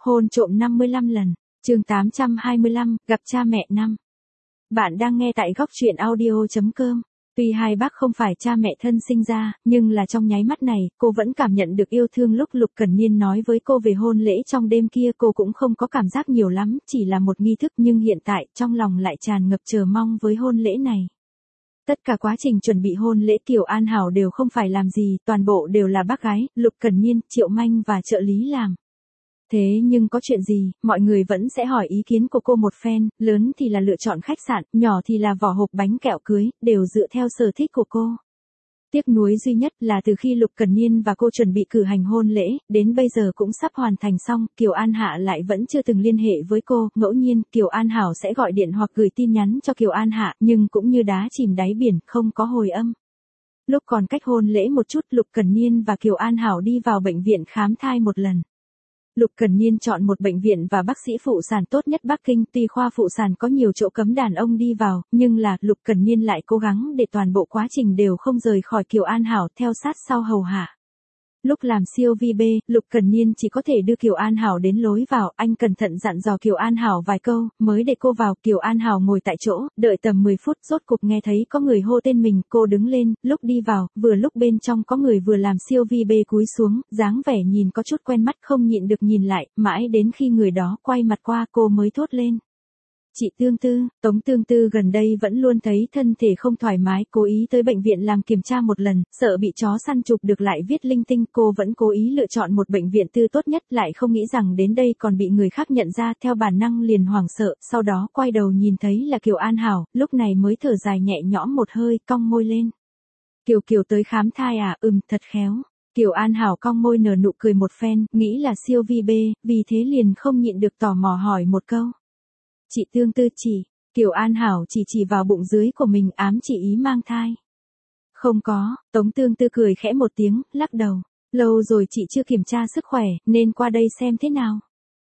Hôn trộm 55 lần. Chương 825, gặp cha mẹ năm. Bạn đang nghe tại góc truyện audio.com. Tuy hai bác không phải cha mẹ thân sinh ra, nhưng là trong nháy mắt này, cô vẫn cảm nhận được yêu thương. Lúc Lục Cẩn Niên nói với cô về hôn lễ trong đêm kia, cô cũng không có cảm giác nhiều lắm, chỉ là một nghi thức, nhưng hiện tại trong lòng lại tràn ngập chờ mong với hôn lễ này. Tất cả quá trình chuẩn bị hôn lễ Kiều An Hảo đều không phải làm gì, toàn bộ đều là bác gái, Lục Cẩn Niên, Triệu Manh và trợ lý làm. Thế nhưng có chuyện gì, mọi người vẫn sẽ hỏi ý kiến của cô một phen, lớn thì là lựa chọn khách sạn, nhỏ thì là vỏ hộp bánh kẹo cưới, đều dựa theo sở thích của cô. Tiếc nuối duy nhất là từ khi Lục Cẩn Niên và cô chuẩn bị cử hành hôn lễ, đến bây giờ cũng sắp hoàn thành xong, Kiều An Hạ lại vẫn chưa từng liên hệ với cô, ngẫu nhiên, Kiều An Hảo sẽ gọi điện hoặc gửi tin nhắn cho Kiều An Hạ, nhưng cũng như đá chìm đáy biển, không có hồi âm. Lúc còn cách hôn lễ một chút, Lục Cẩn Niên và Kiều An Hảo đi vào bệnh viện khám thai một lần. Lục Cẩn Niên chọn một bệnh viện và bác sĩ phụ sản tốt nhất Bắc Kinh, tuy khoa phụ sản có nhiều chỗ cấm đàn ông đi vào, nhưng là Lục Cẩn Niên lại cố gắng để toàn bộ quá trình đều không rời khỏi Kiều An Hảo, theo sát sau hầu hạ. Lúc làm siêu vi bê, Lục Cẩn Niên chỉ có thể đưa Kiều An Hảo đến lối vào, anh cẩn thận dặn dò Kiều An Hảo vài câu, mới để cô vào. Kiều An Hảo ngồi tại chỗ, đợi tầm 10 phút, rốt cục nghe thấy có người hô tên mình, cô đứng lên, lúc đi vào, vừa lúc bên trong có người vừa làm siêu vi bê cúi xuống, dáng vẻ nhìn có chút quen mắt, không nhịn được nhìn lại, mãi đến khi người đó quay mặt qua cô mới thốt lên. Chị Tương Tư, Tống Tương Tư gần đây vẫn luôn thấy thân thể không thoải mái, cố ý tới bệnh viện làm kiểm tra một lần, sợ bị chó săn chụp được lại viết linh tinh, cô vẫn cố ý lựa chọn một bệnh viện tư tốt nhất, lại không nghĩ rằng đến đây còn bị người khác nhận ra, theo bản năng liền hoảng sợ, sau đó quay đầu nhìn thấy là Kiều An Hảo, lúc này mới thở dài nhẹ nhõm một hơi, cong môi lên. Kiều Kiều tới khám thai à, thật khéo. Kiều An Hảo cong môi nở nụ cười một phen, nghĩ là siêu vi bê, vì thế liền không nhịn được tò mò hỏi một câu. Chị Tương Tư chỉ, Kiều An Hảo chỉ vào bụng dưới của mình, ám chỉ ý mang thai. Không có, Tống Tương Tư cười khẽ một tiếng, lắc đầu. Lâu rồi chị chưa kiểm tra sức khỏe, nên qua đây xem thế nào.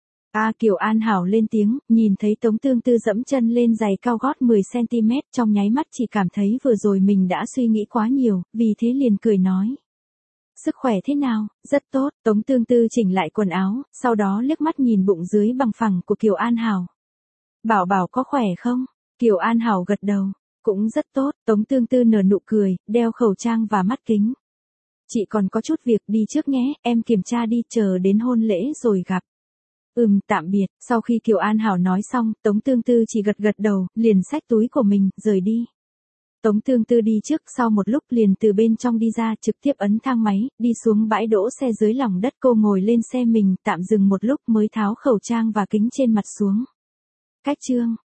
Kiều An Hảo lên tiếng, nhìn thấy Tống Tương Tư dẫm chân lên giày cao gót 10cm, trong nháy mắt chỉ cảm thấy vừa rồi mình đã suy nghĩ quá nhiều, vì thế liền cười nói. Sức khỏe thế nào? Rất tốt, Tống Tương Tư chỉnh lại quần áo, sau đó liếc mắt nhìn bụng dưới bằng phẳng của Kiều An Hảo. Bảo bảo có khỏe không? Kiều An Hảo gật đầu. Cũng rất tốt, Tống Tương Tư nở nụ cười, đeo khẩu trang và mắt kính. Chị còn có chút việc, đi trước nhé, em kiểm tra đi, chờ đến hôn lễ rồi gặp. Tạm biệt. Sau khi Kiều An Hảo nói xong, Tống Tương Tư chỉ gật đầu, liền xách túi của mình, rời đi. Tống Tương Tư đi trước, sau một lúc liền từ bên trong đi ra, trực tiếp ấn thang máy, đi xuống bãi đỗ xe dưới lòng đất, cô ngồi lên xe mình, tạm dừng một lúc mới tháo khẩu trang và kính trên mặt xuống. Cách chương